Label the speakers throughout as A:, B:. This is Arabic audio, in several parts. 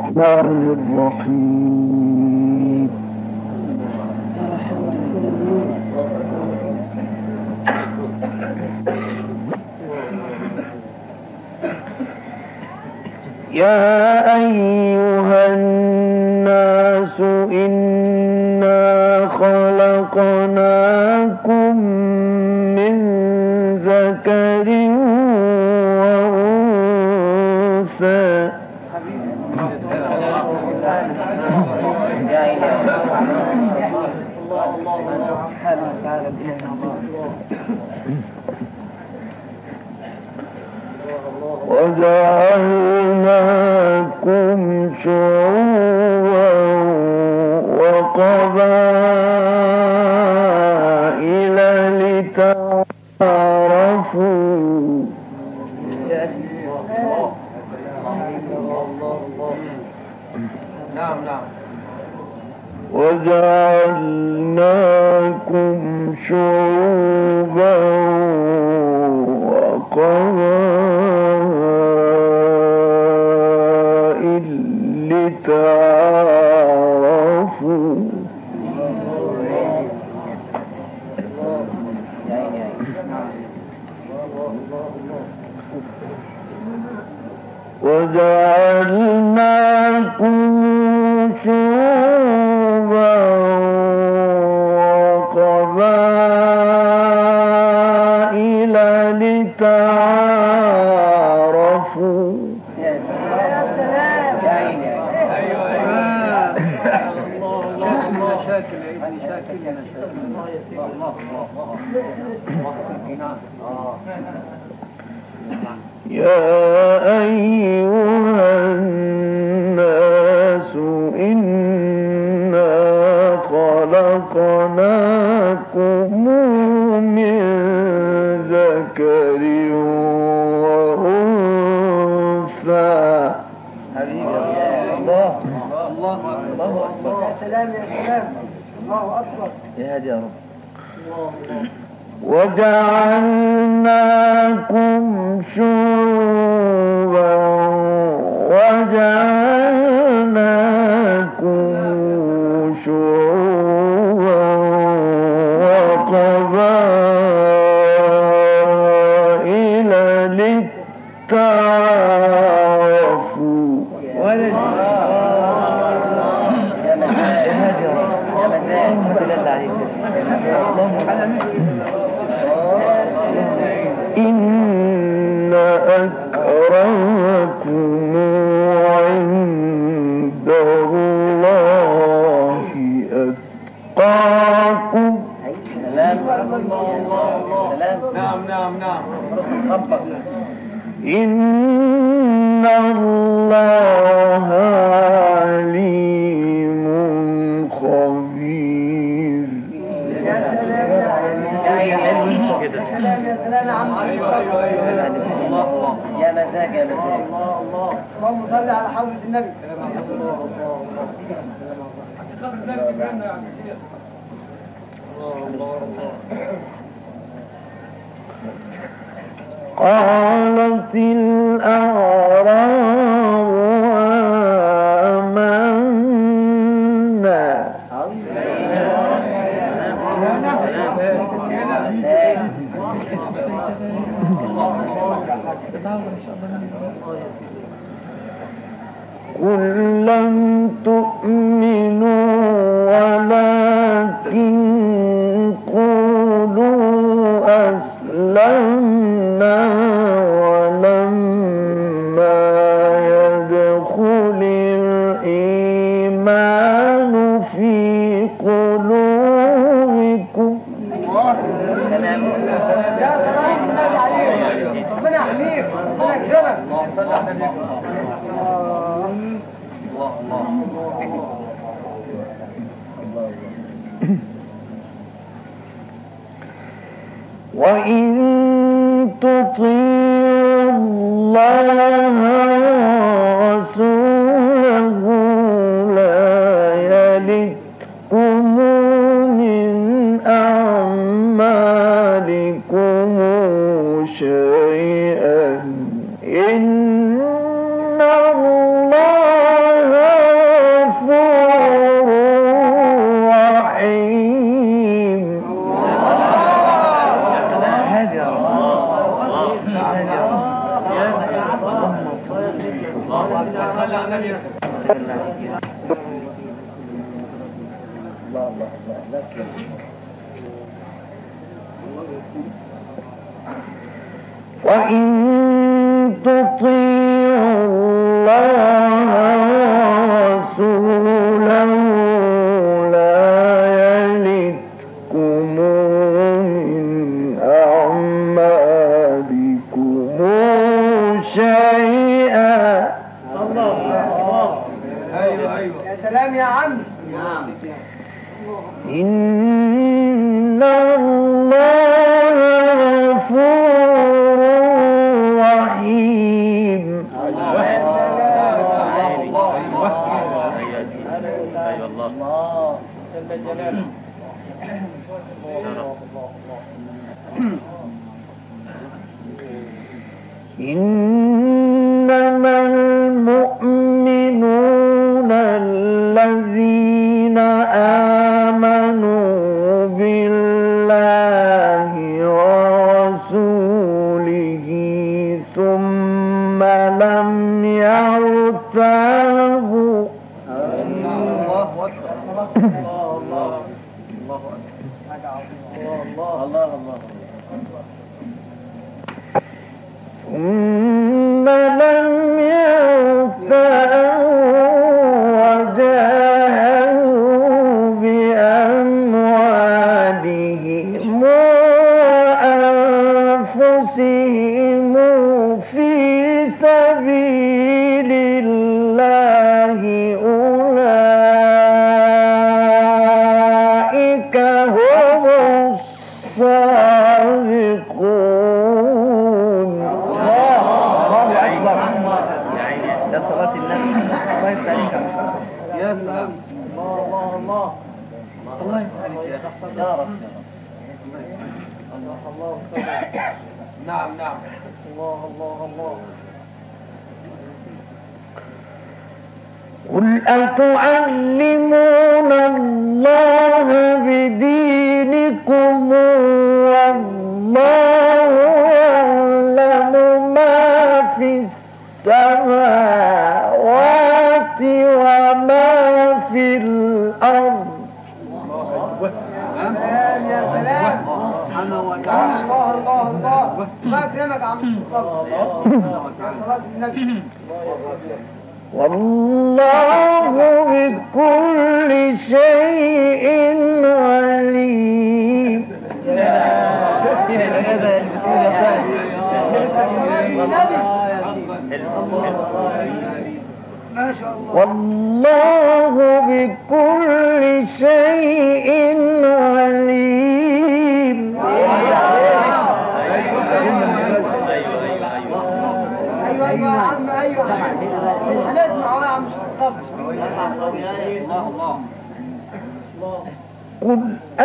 A: الرحمن الرحيم يا أيها الناس إنا خلقناكم من ذكر وأنثى وجعلناكم شعوبا وقبائل لتعارفوا وجعلناكم شعوبا وقبائل لتعارفوا وجعلناكم شعوبا وقبائل لتعارفوا يا أيها الناس إنا خلقناكم من ذكر وأنثى الله أكبر يا سلام يا سلام الله أكبر يا هادي يا رب وجعلناكم شعوبا وجعلناكم شعوبا وقبائل لتعارفوا إن أكرمكم عند الله أتقاكم إن الله عليم خبير
B: يا مزاج يا مزاج اللهم صل على حضرة النبي
A: قالت الأعراب آمنا قل لم تؤمنوا ولكن قولوا أسلمنا ولما يدخل الإيمان في قلوبكم
B: ربنا يحميك ربنا يكرمك
A: وإن تطيعوا الله ورسوله لا يلتكم من أعمالكم شيئا إن الله
C: وإن تطيعوا الله ورسوله لا يلتكم من أعمالكم شيئا.
B: يا سلام يا عم.
C: إن الله غفور رحيم. إنما المؤمنون الذين آمنوا بالله ورسوله ثم لم يرتابوا. ثم لم وجاهدوا بأموالهم وأنفسهم في سبيل الله أولئك هم الصادقون.
A: ده صلاة النبي. الله يفتح عليك يا سلام. الله يفتح عليك يا رب. نعم الله.
C: قل أتعلمون الله بدينكم والله يعلم ما في السماوات وما في الأرض.
B: يا سلام. الله. ما يكرمك يا عم. صلاة النبي.
C: والله بكل شيء عليم. والله بكل شيء عليم.
B: ايوه يا عم. هنسمع يا عم.
C: قل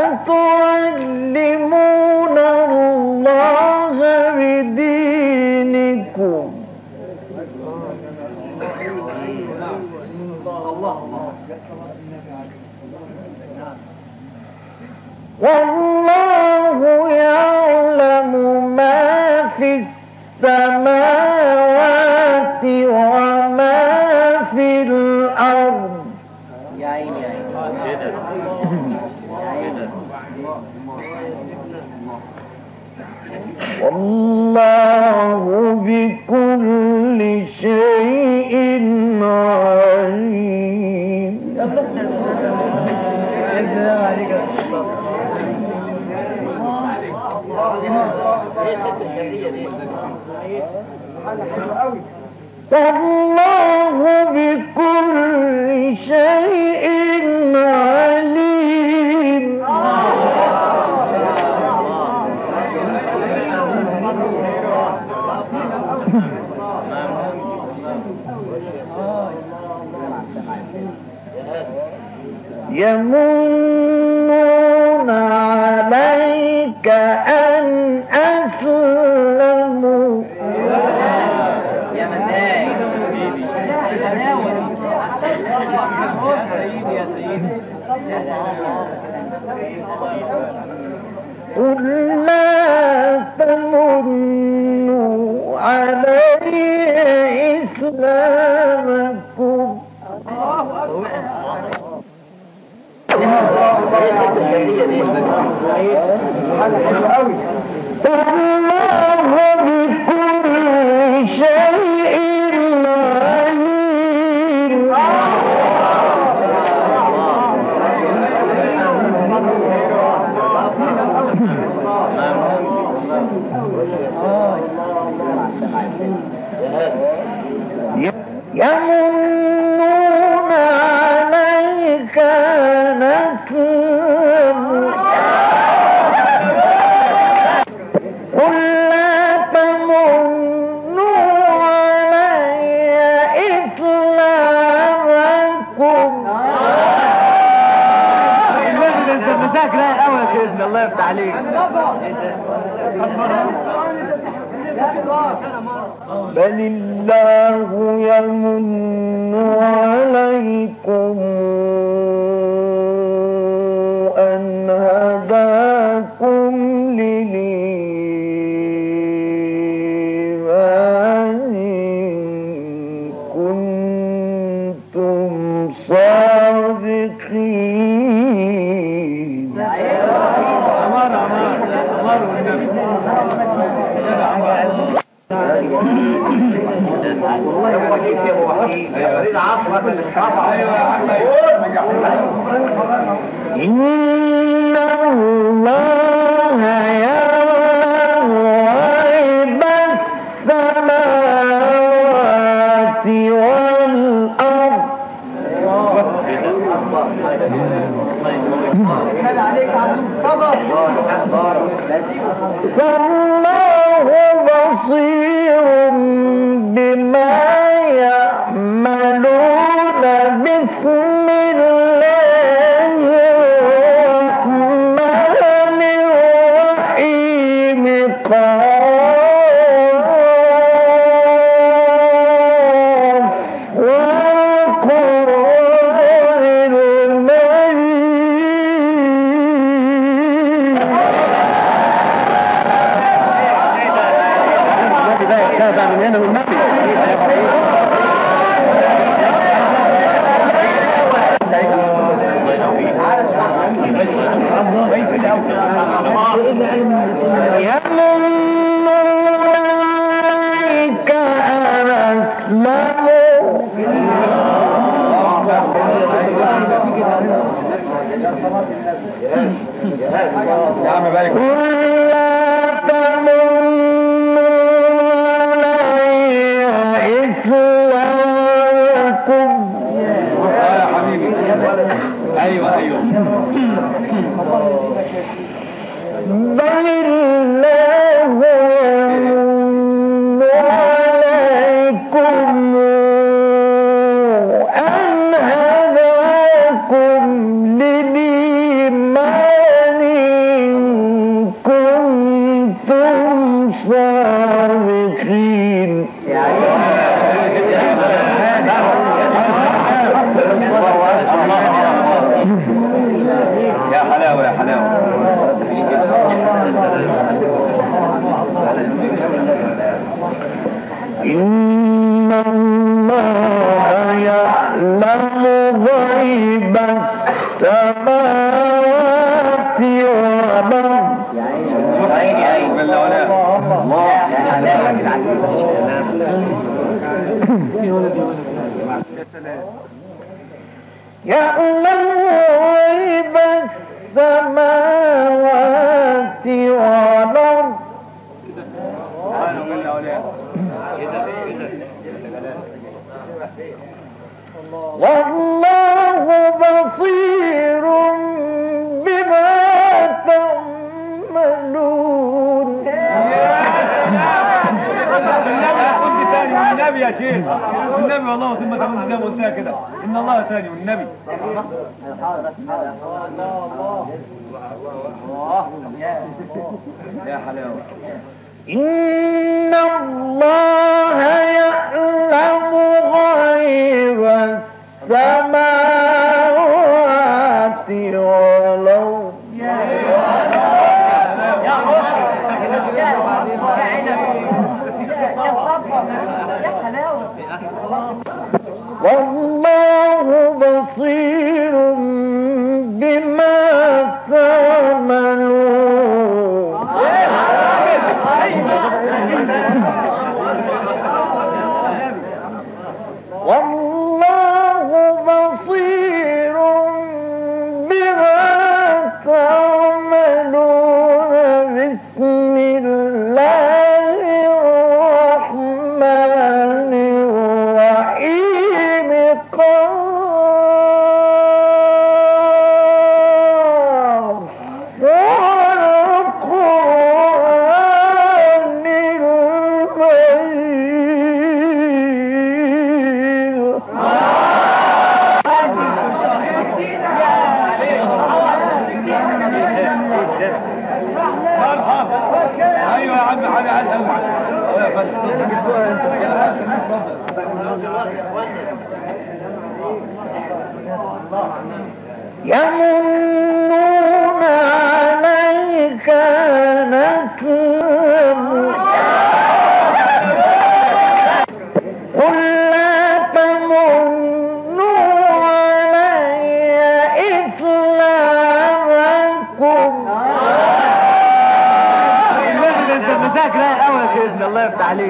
C: أتعلمون الله بدينكم والله يعلم ما في السماوات وما في الأرض.
A: يا عيني يا عيني.
C: والله بكل شيء عليم. والله بكل شيء عليم. يمنون عليك أن أسلموا.
A: يا مزاج.
C: قل لا تمنوا علي إسلامكم يمنون عليك أن أسلموا قل لا تمنوا علي إسلامكم
A: انت مذاكر الاول يا سيدنا الله يفتح عليك.
C: بل الله يمن عليكم أن هداكم للإيمان إن كنتم صادقين. إن الله يعلم غيب السماوات والأرض فالله بصير بما يعملون. بسم الله الرحمن الرحيم قاف والقرآن يمنون عليك أن أسلموا قل لا تمنوا علي إسلامكم
A: ايوه
C: بل الله يمن عليكم أن هداكم للإيمان إن كنتم صادقين.
A: يا حلاوة يا حلاوة.
C: إن الله يعلم غيب السماوات والأرض يعلم غيب السماوات والأرض والله بصير بما تعملون.
A: والنبي يا شيخ والنبي والله ثم تعمل زي ما قلتها كده. ان الله ثاني والنبي. يا حلاوه.
C: إن الله يعلم غيب السماوات والأرض والله بصير بما تعملون. يمنون عليك أن أسلموا قل لا تمنوا علي إسلامكم
A: انت مذاكر الاول يا سيدنا الله يفتح عليك.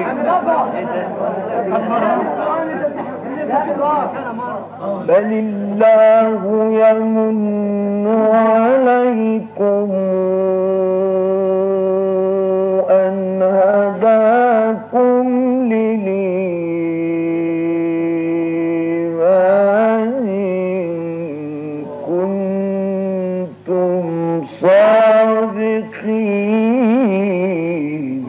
C: بل الله يمن عليكم أن هداكم للإيمان إن كنتم صادقين.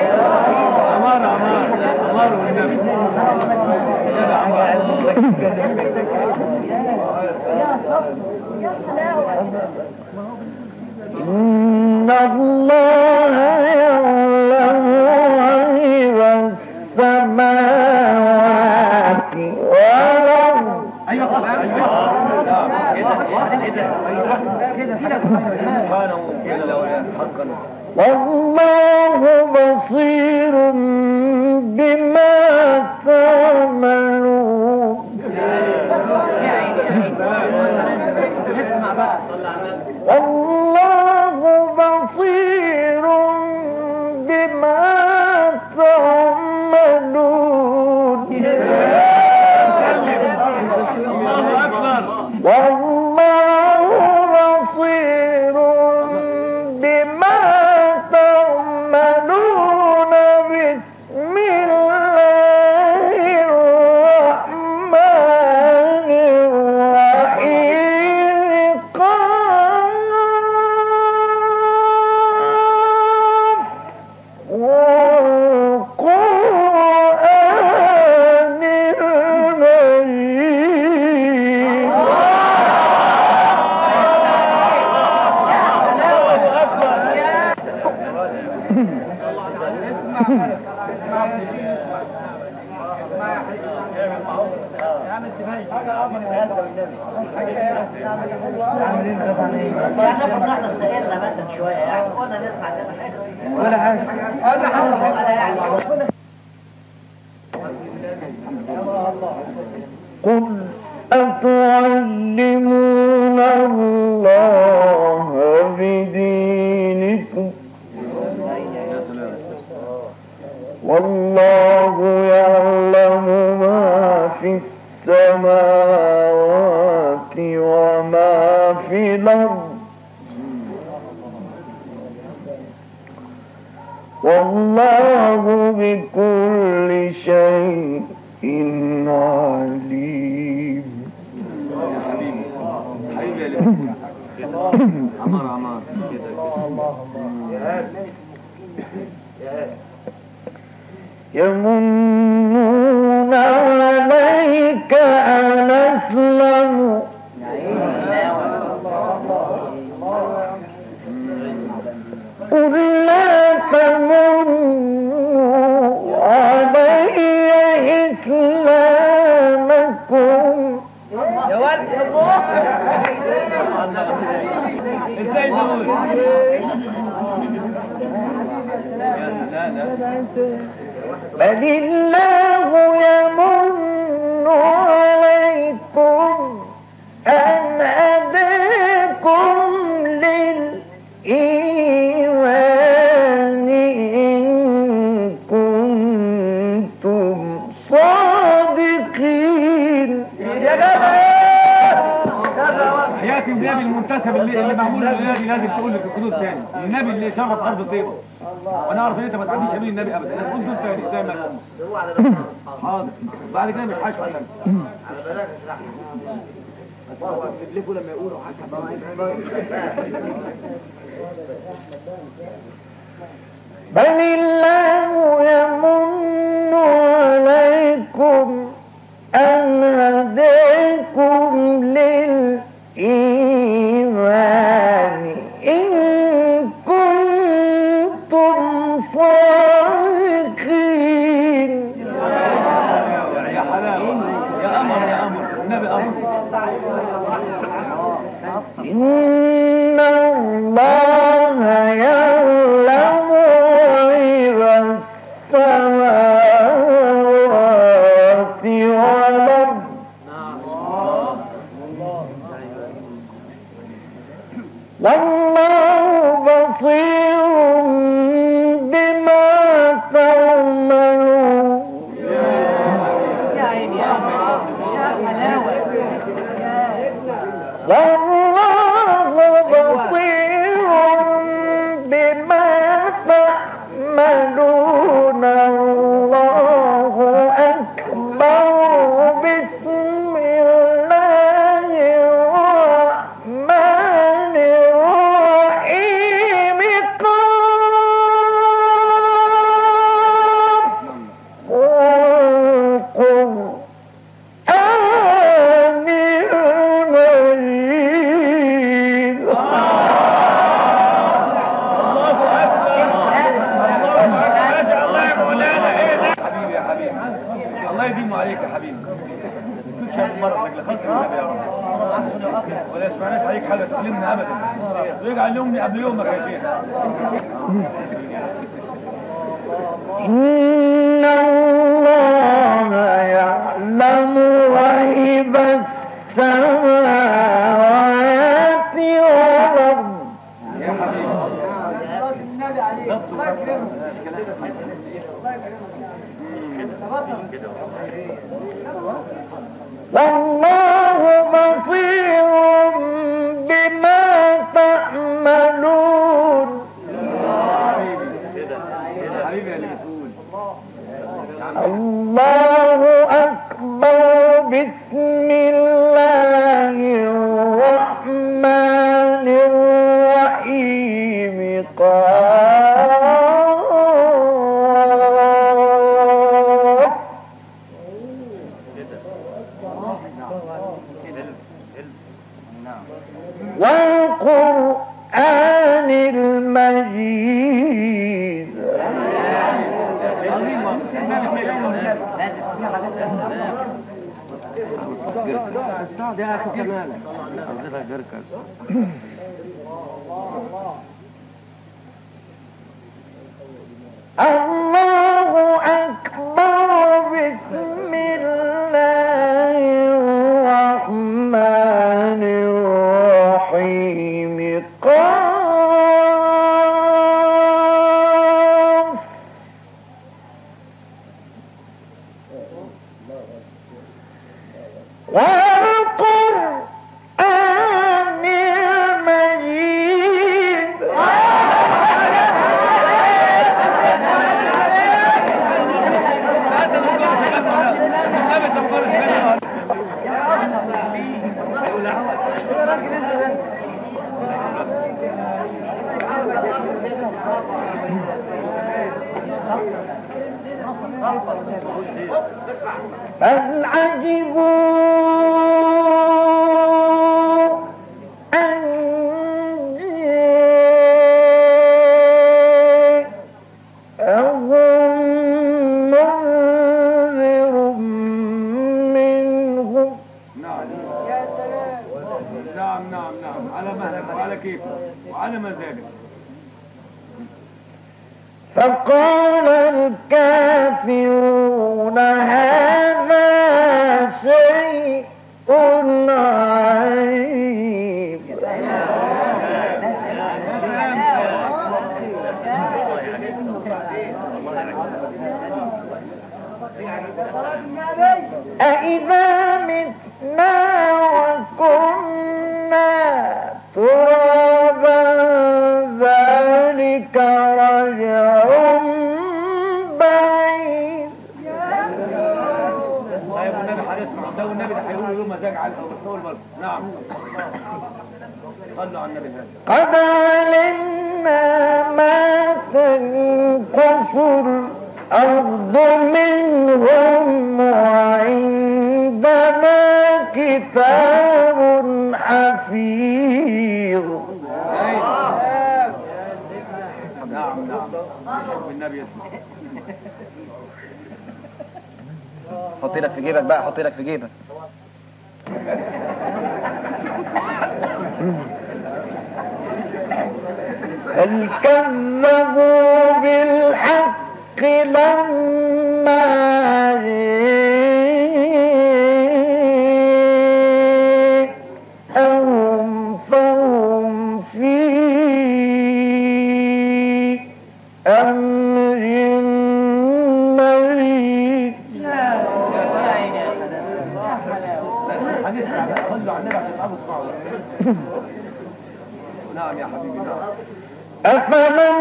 C: إن الله يعلم غيب السماوات والأرض والله بصير بما تعملون. والله بصير بما تعملون. والله بصير بما تعملون. بسم الله الرحمن الرحيم. قاف والقرآن المجيد.
A: ولا حاجة.
C: قل أتعلمون الله بدينكم والله يعلم ما في السماوات وما في الأرض والله بكل شيء عليم. يمنون عليك أن أسلموا قل لا تمنوا علي إسلامكم
A: يا ولد يا ازاي تقول؟
C: بل الله يمن عليكم أن هداكم للإيمان إن كنتم صادقين.
A: حياتي النبي المنتسب اللي معمول للنبي لازم تقول لك الحدود تاني. النبي اللي شرف ارض طيبه وانا اعرف ان انت ما تعديش يمين النبي ابدا. قول دول تاني زي ما حاضر بعد كده مش حاشا بتلفوا لما يقولوا حسب
C: بل الله يمن عليكم أن هداكم للإيمان إن كنتم صادقين.
A: يا حلاوة معناش عليك حاجه تكلمنا ابدا. ويجعل يومني قبل يومك يا شيخ.
C: إن الله يعلم غيب السماوات والأرض.
A: يا حبيبي
B: النبي عليه الله يكرمه.
C: والله بصير بما تعملون.
A: حبيبي يا اللي بتقول.
C: الله أكبر. بسم الله الرحمن الرحيم. والقرآن المجيد. الله أكبر. بسم الله الرحمن الرحيم. قاف. والقرآن المجيد. بل عجبوا أن جاءهم منذر منهم.
A: نعم نعم نعم نعم، على مهلك وعلى كيفك وعلى مزاجك.
C: فقال الكافرون هذا شيء عجيب. أإذا متنا وكنا ترابا ذلك رجع بعيد.
A: طيب النبي هيسمع ده، والنبي ده هيقول له مزاج على اول مره. نعم صلوا على النبي.
C: قد علمنا ما تنقص الأرض منهم وعندنا كتاب حفيظ.
A: نعم نعم والنبي يسمع.
B: حط ايدك في جيبك بقى، حط ايدك في جيبك.
C: بل كذبوا بالحق لما جاءهم فهم في أمر مريض.
A: هنسمع بقى، صلوا على النبي عشان الأرض تسمعوا. نعم يا حبيبي نعم.
C: أفمن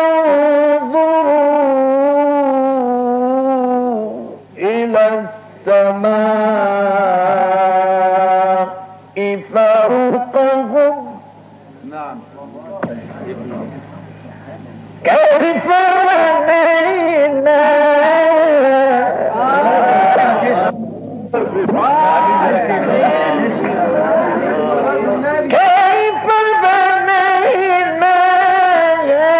C: ينظروا إلى السماء فوقهم
A: نعم
C: كيف بنينا كيف بنيناها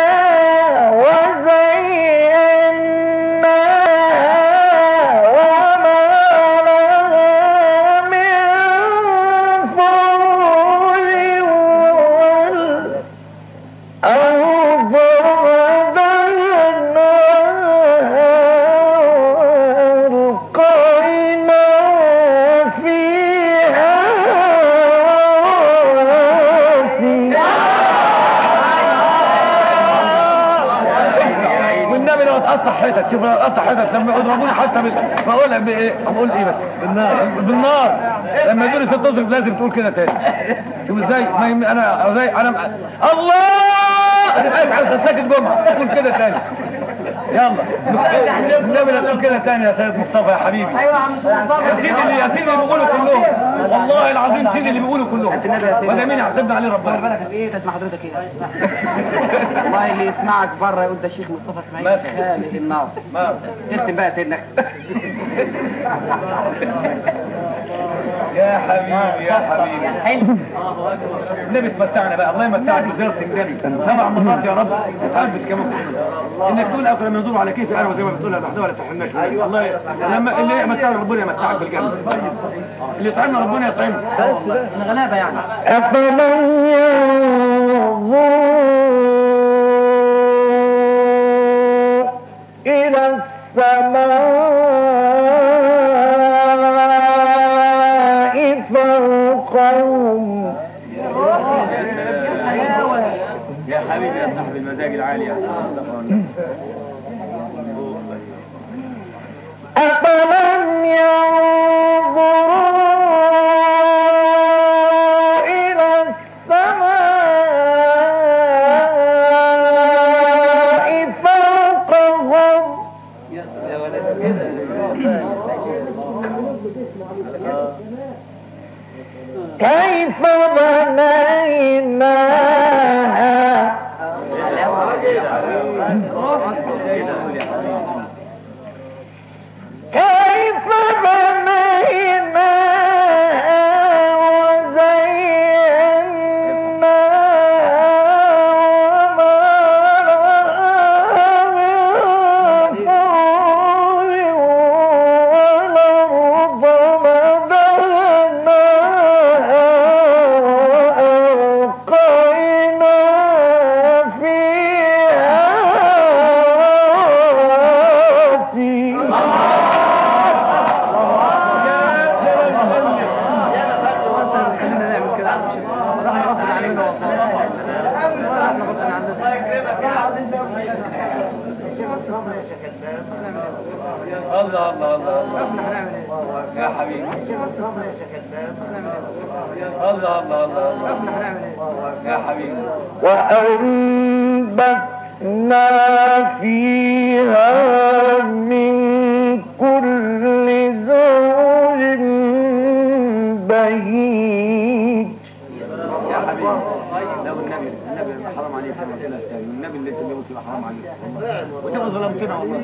C: وزيناها وما لها من فروج.
A: لو تقطع حتت، شوف لو تقطع حتت لما يضربوني حتى بقول بايه؟ بقول ايه بس؟ بالنار لما يقولوا ست اشهر لازم تقول كده تاني. شوف ازاي؟ انا الله انا عايز ساكت جمعه تقول كده تاني. يلا النبي لا تقول كده تاني يا سيد مصطفى يا حبيبي.
B: ايوه يا عم مصطفى.
A: يا سيدي اللي بيقولوا كلهم، والله العظيم سيدي اللي بيقولوا كلهم، وده مين يحسبنا عليه ربنا.
B: بالك ايه تسمع حضرتك ايه؟ والله اللي يسمعك بره يقول ده الشيخ مصطفى اسماعيل خالق الناصر. اكتب بقى سيدنا.
A: يا حبيبي يا حبيبي
B: حلو.
A: النبي تمتعنا بقى، الله يمتعك بزيارة النبي 7 مرات يا رب، متحبش كمان انك تقول اكل لما ينظروا على كيف انا زي ما بتقولها لوحدها ولا تحرمناش. الله لما اللي يمتعنا ربنا يمتعك بالجنة، اللي يطعمنا ربنا يطعمنا.
B: احنا غلابه يعني.
C: أفمن ينظر إلى السماء فوقهم
A: يا حبيبي يا صاحب المزاج العالي يا
C: أفمن ينظر إلى السماء فوقهم كيف بنيناها كيف بنيناها وزيناها والأرض مددناها وألقينا فيها رواسي
A: الله الله الله يا حبيبي الله الله الله يا حبيبي.
C: وأنبتنا فيها من كل زوج بهيج.
A: يا حبيبي لو النبي حرام عليك كما قلنا الثاني، النبي اللي تبيه تبقى حرام عليك وتبقى ظلمتنا والله.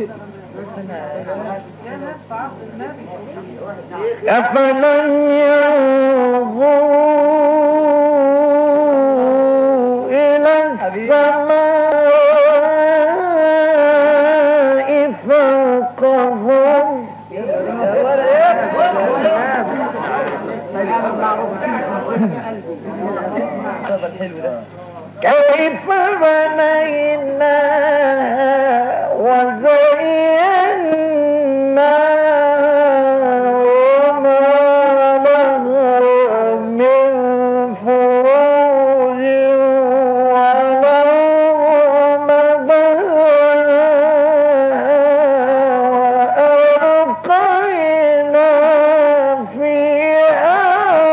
C: أفمن ينظر إلى السماء فوقهم كيف بنيناها وزيناها وما لها من فروج والأرض مددناها وألقينا فيها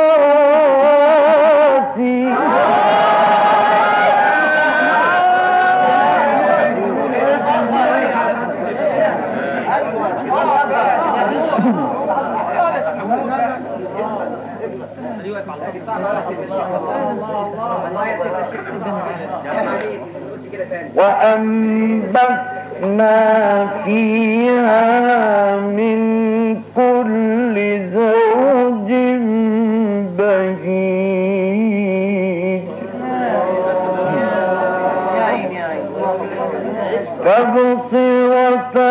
C: رواسي وأنبتنا فيها من كل زوج بهيج تبصرة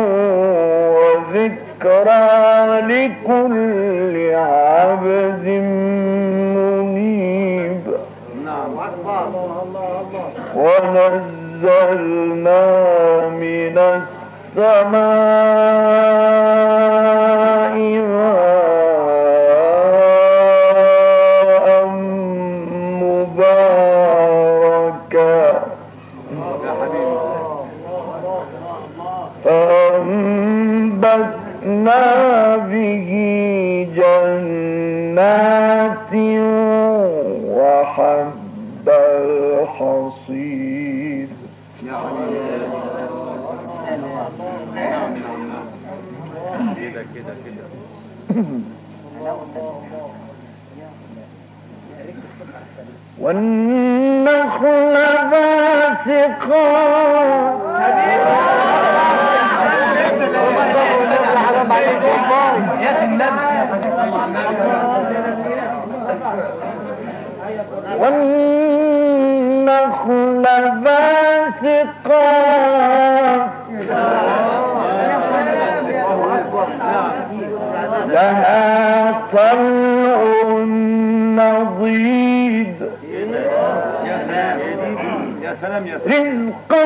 C: وذكرى لكل عبد منيب. ونزلنا من السماء ماء مباركا به جنات وحب الحصيد والنخل باسقات والنخل باسقات لها طلع نضيد
A: يا سلام يا سلام
C: رزقا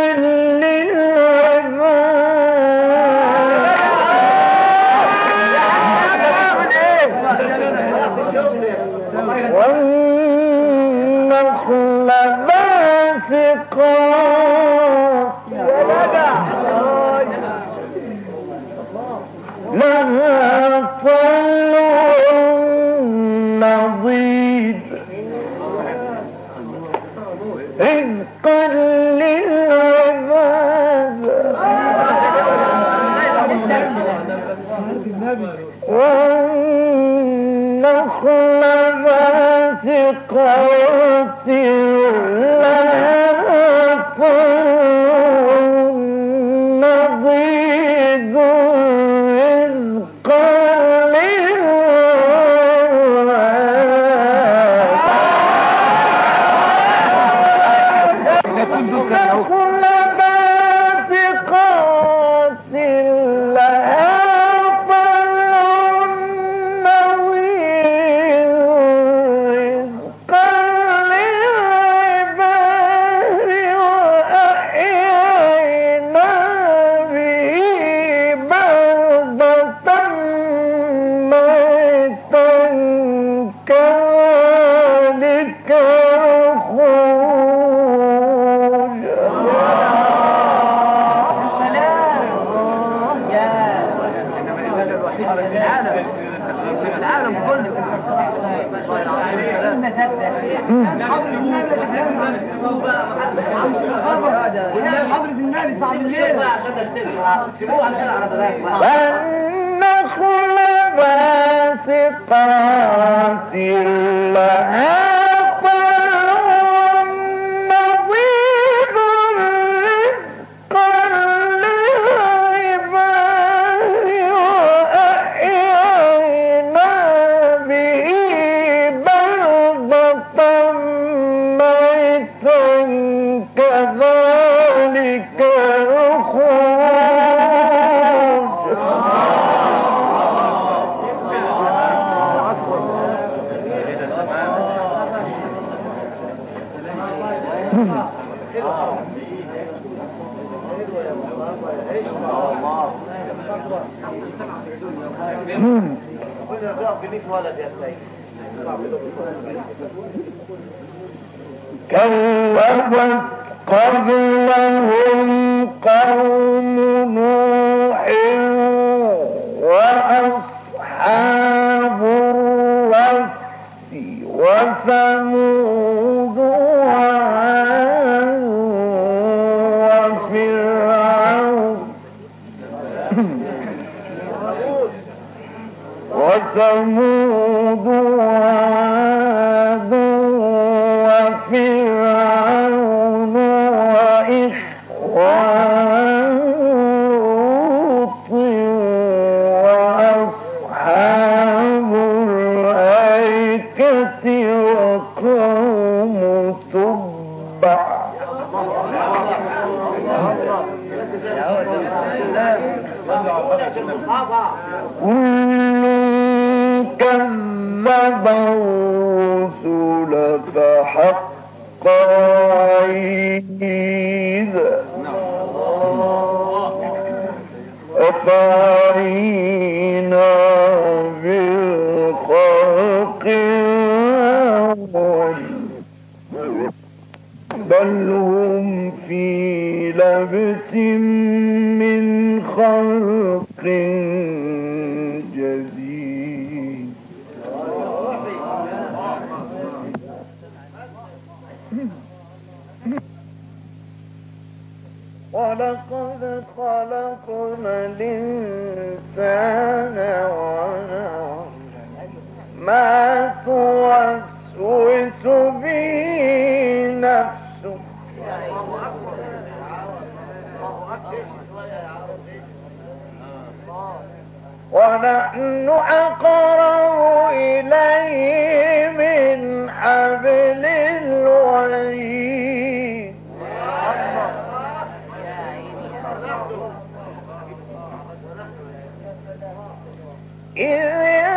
C: للعباد والنخل باسقات لها طلع نضيد رزقا للعباد والنخل باسقات لها طلع نضيد رزقا
B: العالم كله حضرة النبي صعب الليل
C: والنخل باسقات لها طلع نضيد رزقا للعباد وأحيينا به بلدة ميتا كذلك كذبت قبلهم قوم نوح وأصحاب الرس وثمود وعاد وفرعون وثمود وعاد وفرعون وإخوان لوط وأصحاب الأيكة وقوم تبع كل كذب الرسل فحق وعيد أفعينا بالخلق الأول بل هم في لبس من خلق ولقد خلقنا الإنسان ونعلم ما توسوس به نفسه ونحن أقرب إليه من حبل الوريد إذ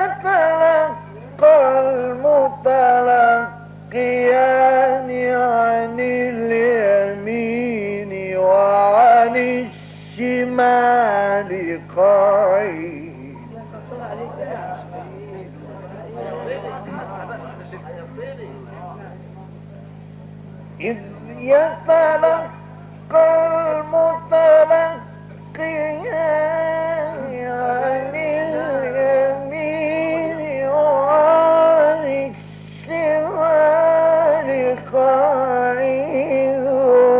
C: يتلقى المتلقيان عن اليمين وعن الشمال قعيد إذ يتلقى المتلقيان عن اليمين وعن الشمال قعيد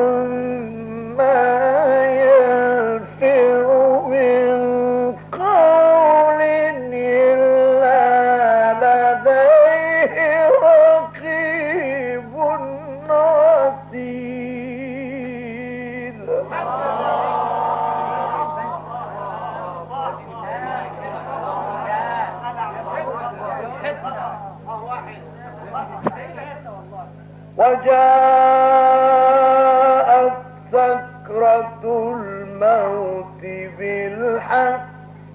C: ما يلفظ من قول إلا لديه رقيب عتيد وجاءت سكرة الموت بالحق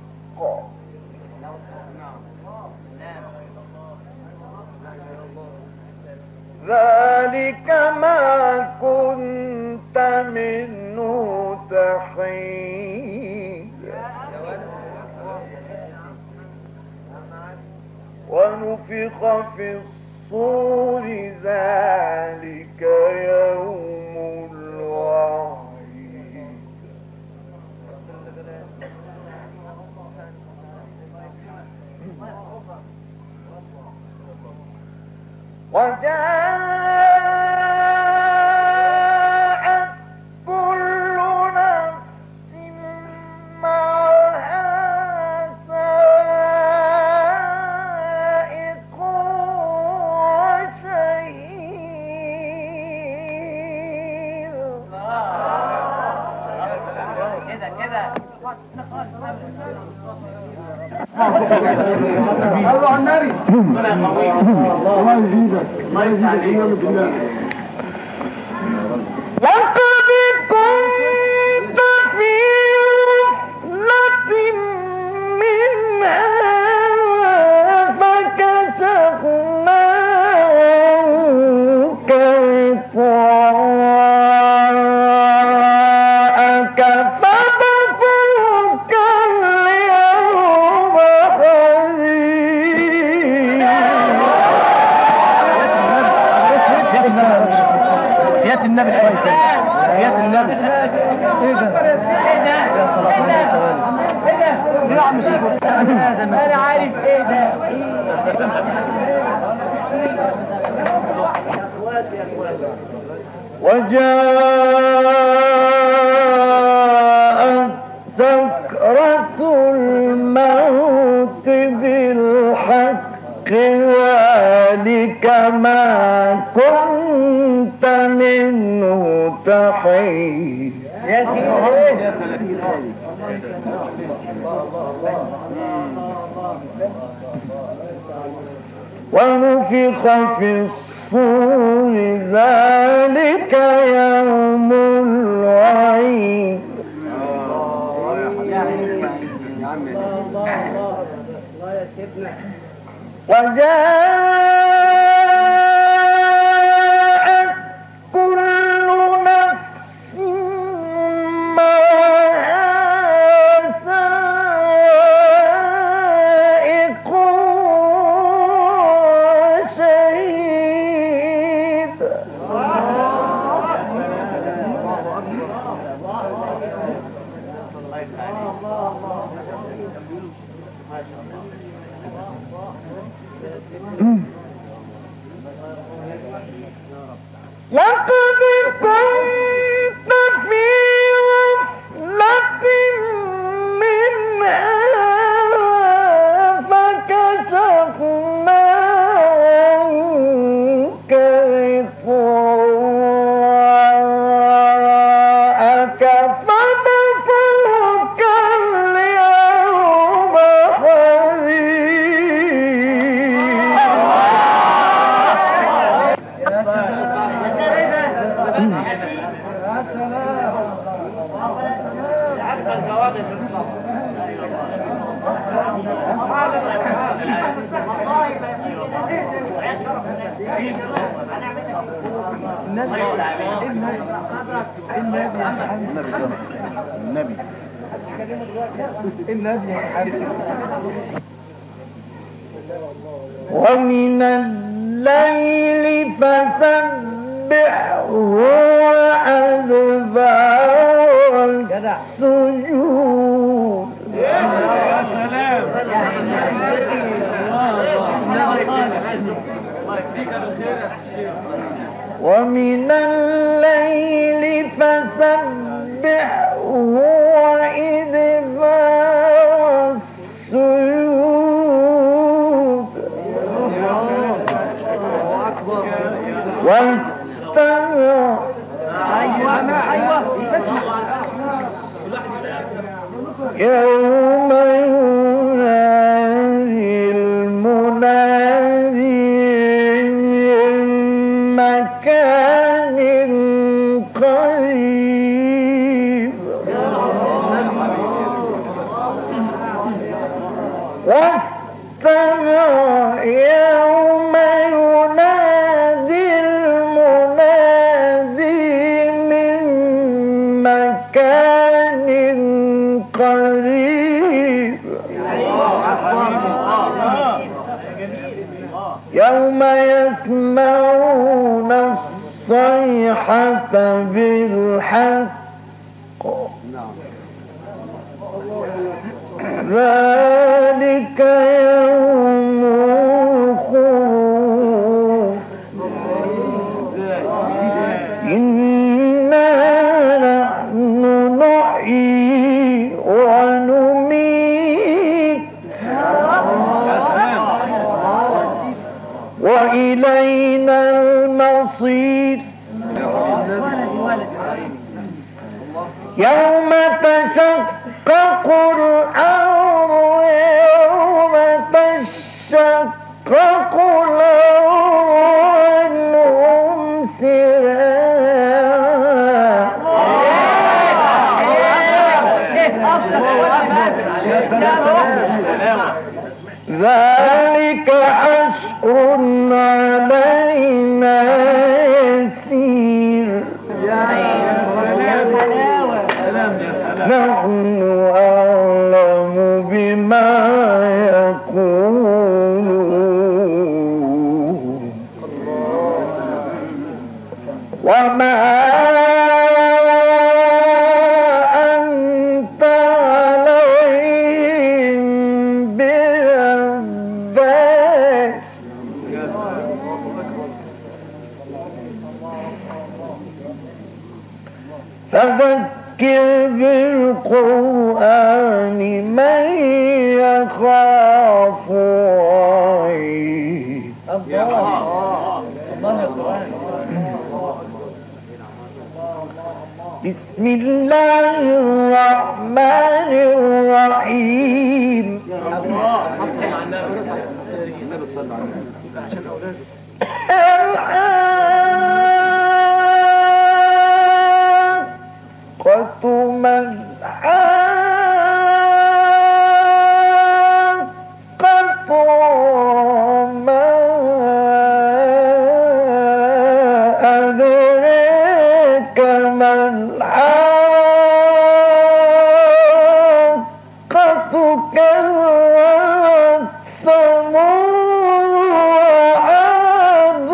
C: ذلك ما كنت منه تحيد ونفخ في الصور ذلك يوم الوعيد وجاءت كل نفس معها سائق وشهيد
B: كده
A: صلوا على النبي. الله يزيدك الله يزيدك إيمان بالله.
C: لقد كنت في غفلة من هذا فكشفنا عنك غطاءك فبصرك اليوم حديد.
B: يا النبي يا النبي ايه ده ليه يا عم شيخ انا عارف ايه ده
C: وجاءت سكرة الموت بالحق ذلك ما كنت منه تحيد ونفخ في الصور ذلك يوم الوعيد وجاءت كل نفس معها سائق وشهيد لقد كنت في ومن الليل فسبحه وأدبار السجود. ومن الليل فسبحه وإدبار السجود واستمع يوم ينادي المنادي من مكان قريب واستمع يوم ينادي المنادي من مكان قريب يوم يسمعون الصيحة بالحق ذلك يوم الخروج إنا نحن نحيي ونميت وإلينا المصير يوم تشقق الأرض يوم تشقق الأرض عنهم سراعا ذلك حشر علينا يسير نحن أعلم بما يقولون وما أنت عليهم بجبار فذكر بالقرآن من يخاف وعيد بسم الله الرحمن الرحيم الحاقة ما الحاقة وما أدريك ما الحاقة كذبت ثمود وعاد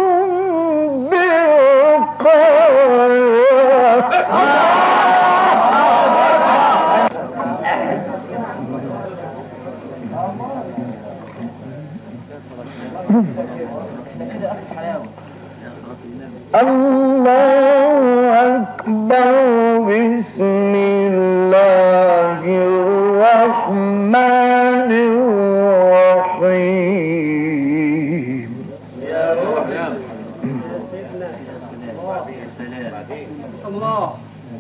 C: الله أكبر بسم الله الرحمن الرحيم
A: الله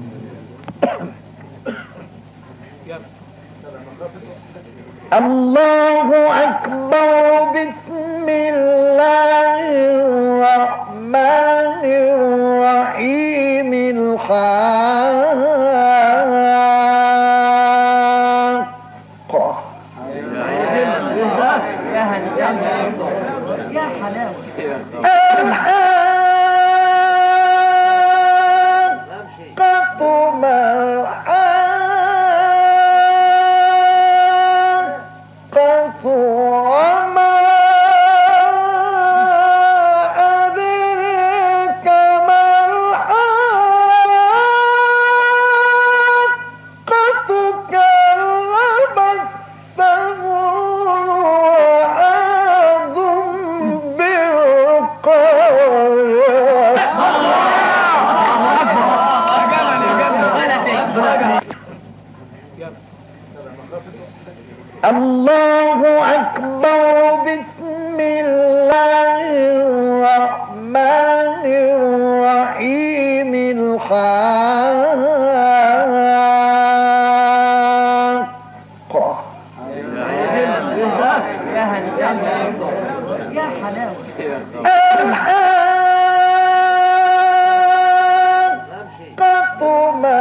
C: الله أكبر بسم الله الرحمن الرحيم الحاقة الله أكبر. بسم الله الرحمن الرحيم. الحاقة. الحاقة ما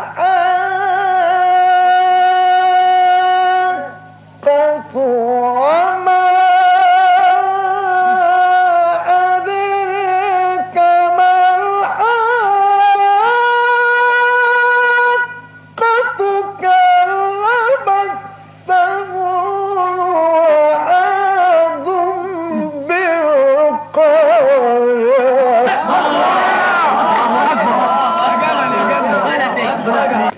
C: الحاقة وما أدريك ما الحاقة. كذبت ثمود وعاد بالقارعة.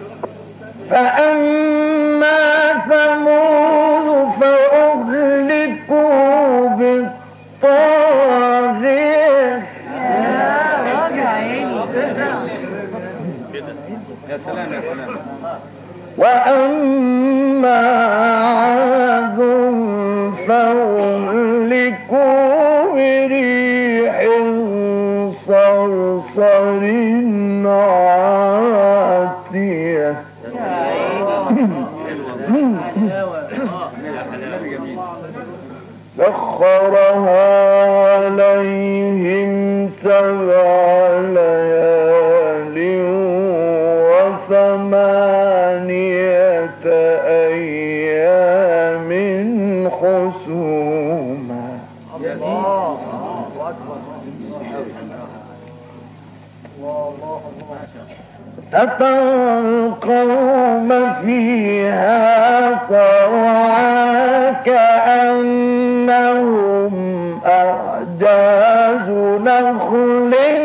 C: فأما ثمود فأهلكوا بالطاغية.
A: يا سلام يا سلام.
C: وأما عاد فأهلكوا بريح صرصر عاتية. سخرها عليهم 7 ليال و8 أيام حسوما. فترى القوم فيها صرعى كأنهم أعجاز نخل